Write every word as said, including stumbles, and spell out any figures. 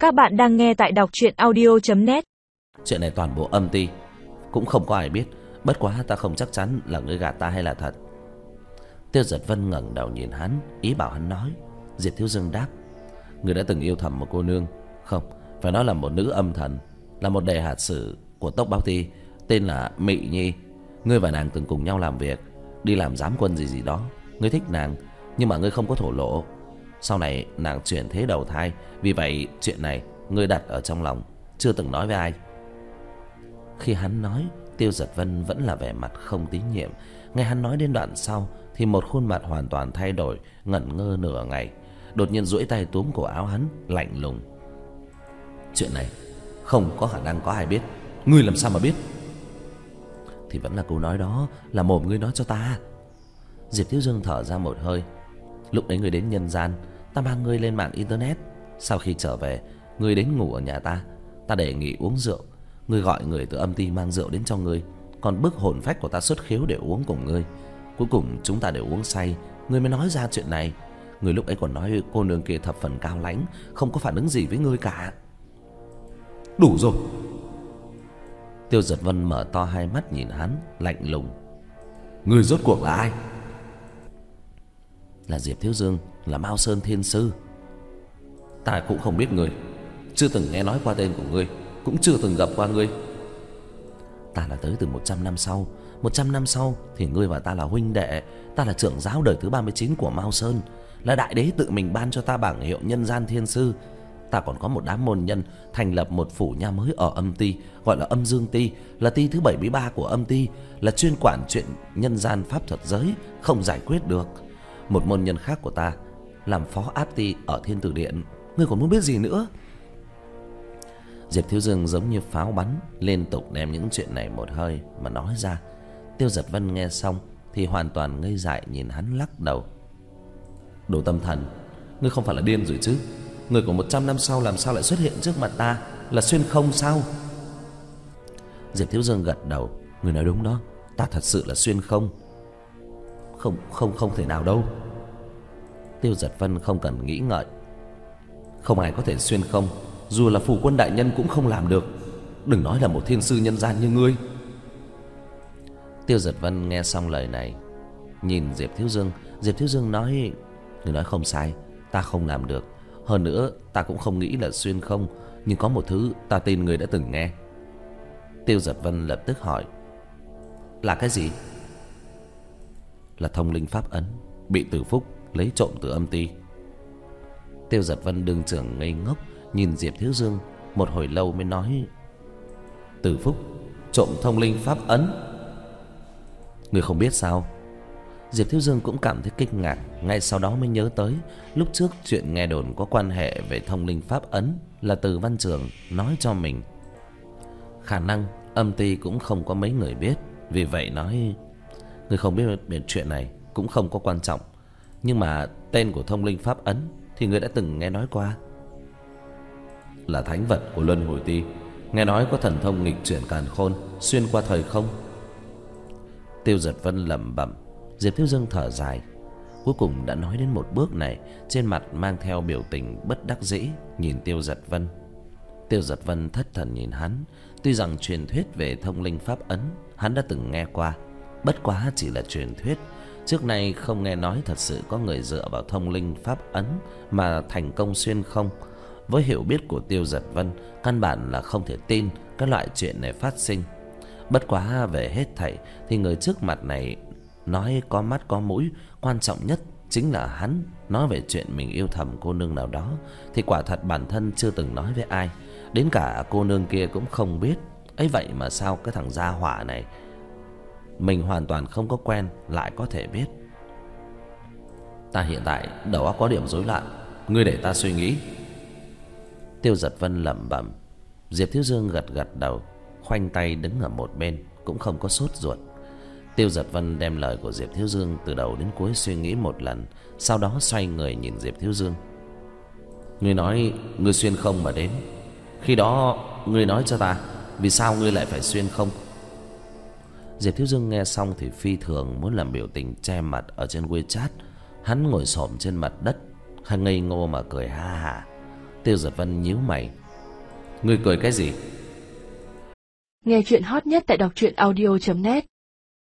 Các bạn đang nghe tại đọc truyện audio chấm net. Chuyện này toàn bộ âm ty, cũng không có ai biết. Bất quá ta không chắc chắn là ngươi gạt ta hay là thật. Tiêu Giật Vân ngẩng đầu nhìn hắn, ý bảo hắn nói. Diệp Thiếu Dương đáp: ngươi đã từng yêu thầm một cô nương, không, phải nói là một nữ âm thần, là một đề hạt sử của Tốc Báo Ty, tên là Mị Nhi. Ngươi và nàng từng cùng nhau làm việc, đi làm giám quân gì gì đó. Ngươi thích nàng, nhưng mà ngươi không có thổ lộ. Sau này nàng chuyển thế đầu thai, vì vậy chuyện này ngươi đặt ở trong lòng, chưa từng nói với ai. Khi hắn nói, Tiêu Giật Vân vẫn là vẻ mặt không tín nhiệm. Nghe hắn nói đến đoạn sau thì một khuôn mặt hoàn toàn thay đổi, ngẩn ngơ nửa ngày, đột nhiên duỗi tay túm cổ áo hắn, lạnh lùng: chuyện này không có khả năng có ai biết. Ngươi làm sao mà biết? Thì vẫn là câu nói đó, là mồm ngươi nói cho ta. Diệp Thiếu Dương thở ra một hơi. Lúc đấy ngươi đến nhân gian, ta mang ngươi lên mạng internet. Sau khi trở về, ngươi đến ngủ ở nhà ta. Ta đề nghị uống rượu. Ngươi gọi người từ âm ty mang rượu đến cho ngươi, còn bức hồn phách của ta xuất khiếu để uống cùng ngươi. Cuối cùng chúng ta đều uống say, ngươi mới nói ra chuyện này. Ngươi lúc ấy còn nói cô nương kia thập phần cao lãnh, không có phản ứng gì với ngươi cả. Đủ rồi. Tiêu Giật Vân mở to hai mắt nhìn hắn, lạnh lùng: ngươi rốt cuộc là ai? Là Diệp Thiếu Dương, là Mao Sơn Thiên Sư. Ta cũng không biết ngươi, chưa từng nghe nói qua tên của ngươi, cũng chưa từng gặp qua ngươi. Ta là tới từ một trăm năm sau. Một trăm năm sau thì ngươi và ta là huynh đệ. Ta là trưởng giáo đời thứ ba mươi chín của Mao Sơn, là đại đế tự mình ban cho ta bảng hiệu Nhân Gian Thiên Sư. Ta còn có một đám môn nhân thành lập một phủ nha mới ở âm ty, gọi là Âm Dương Ty, là ty thứ bảy mươi ba của âm ty, là chuyên quản chuyện nhân gian pháp thuật giới không giải quyết được. Một môn nhân khác của ta làm phó áp ty ở Thiên Tử Điện. Ngươi còn muốn biết gì nữa? Diệp Thiếu Dương giống như pháo bắn, liên tục đem những chuyện này một hơi mà nói ra. Tiêu Giật Vân nghe xong thì hoàn toàn ngây dại nhìn hắn, lắc đầu: đồ tâm thần, ngươi không phải là điên rồi chứ? Người của một trăm năm sau làm sao lại xuất hiện trước mặt ta? Là xuyên không sao? Diệp Thiếu Dương gật đầu: ngươi nói đúng đó, ta thật sự là xuyên không. Không, không, không thể nào đâu. Tiêu Giật Vân không cần nghĩ ngợi: không ai có thể xuyên không, dù là Phủ Quân đại nhân cũng không làm được, đừng nói là một thiên sư nhân gian như ngươi. Tiêu Giật Vân nghe xong lời này, nhìn Diệp Thiếu Dương. Diệp Thiếu Dương nói: ngươi nói không sai, ta không làm được. Hơn nữa ta cũng không nghĩ là xuyên không, nhưng có một thứ ta tin ngươi đã từng nghe. Tiêu Giật Vân lập tức hỏi: là cái gì? Là thông linh pháp ấn bị Từ Phúc lấy trộm từ âm ty. Tiêu Giật Vân đương trưởng ngây ngốc, nhìn Diệp Thiếu Dương một hồi lâu mới nói: Từ Phúc trộm thông linh pháp ấn? Ngươi không biết sao? Diệp Thiếu Dương cũng cảm thấy kinh ngạc, ngay sau đó mới nhớ tới lúc trước chuyện nghe đồn có quan hệ về thông linh pháp ấn là Từ Văn Trường nói cho mình. Khả năng âm ty cũng không có mấy người biết, vì vậy nói: ngươi không biết về chuyện này cũng không có quan trọng, nhưng mà tên của thông linh pháp ấn thì ngươi đã từng nghe nói qua. Là thánh vật của Luân Hồi Ty, nghe nói có thần thông nghịch chuyển càn khôn, xuyên qua thời không. Tiêu Giật Vân lẩm bẩm. Diệp Thiếu Dương thở dài, cuối cùng đã nói đến một bước này, trên mặt mang theo biểu tình bất đắc dĩ nhìn Tiêu Giật Vân. Tiêu Giật Vân thất thần nhìn hắn. Tuy rằng truyền thuyết về thông linh pháp ấn hắn đã từng nghe qua, bất quá chỉ là truyền thuyết. Trước nay không nghe nói thật sự có người dựa vào thông linh pháp ấn mà thành công xuyên không. Với hiểu biết của Tiêu Giật Vân, căn bản là không thể tin các loại chuyện này phát sinh. Bất quá về hết thảy thì người trước mặt này nói có mắt có mũi, quan trọng nhất chính là hắn nói về chuyện mình yêu thầm cô nương nào đó thì quả thật bản thân chưa từng nói với ai, đến cả cô nương kia cũng không biết. Ấy vậy mà sao cái thằng gia hỏa này mình hoàn toàn không có quen lại có thể biết? Ta hiện tại đầu óc có điểm rối loạn, ngươi để ta suy nghĩ. Tiêu Giật Vân lẩm bẩm. Diệp Thiếu Dương gật gật đầu, khoanh tay đứng ở một bên, cũng không có sốt ruột. Tiêu Giật Vân đem lời của Diệp Thiếu Dương từ đầu đến cuối suy nghĩ một lần, sau đó xoay người nhìn Diệp Thiếu Dương. Ngươi nói ngươi xuyên không mà đến, khi đó ngươi nói cho ta vì sao ngươi lại phải xuyên không? Diệp Thiếu Dương nghe xong thì phi thường muốn làm biểu tình che mặt ở trên WeChat. Hắn ngồi xổm trên mặt đất, hắn ngây ngô mà cười ha hả. Tiêu Giật Vân nhíu mày. Ngươi cười cái gì? Nghe chuyện hot nhất tại đọc truyện audio chấm net.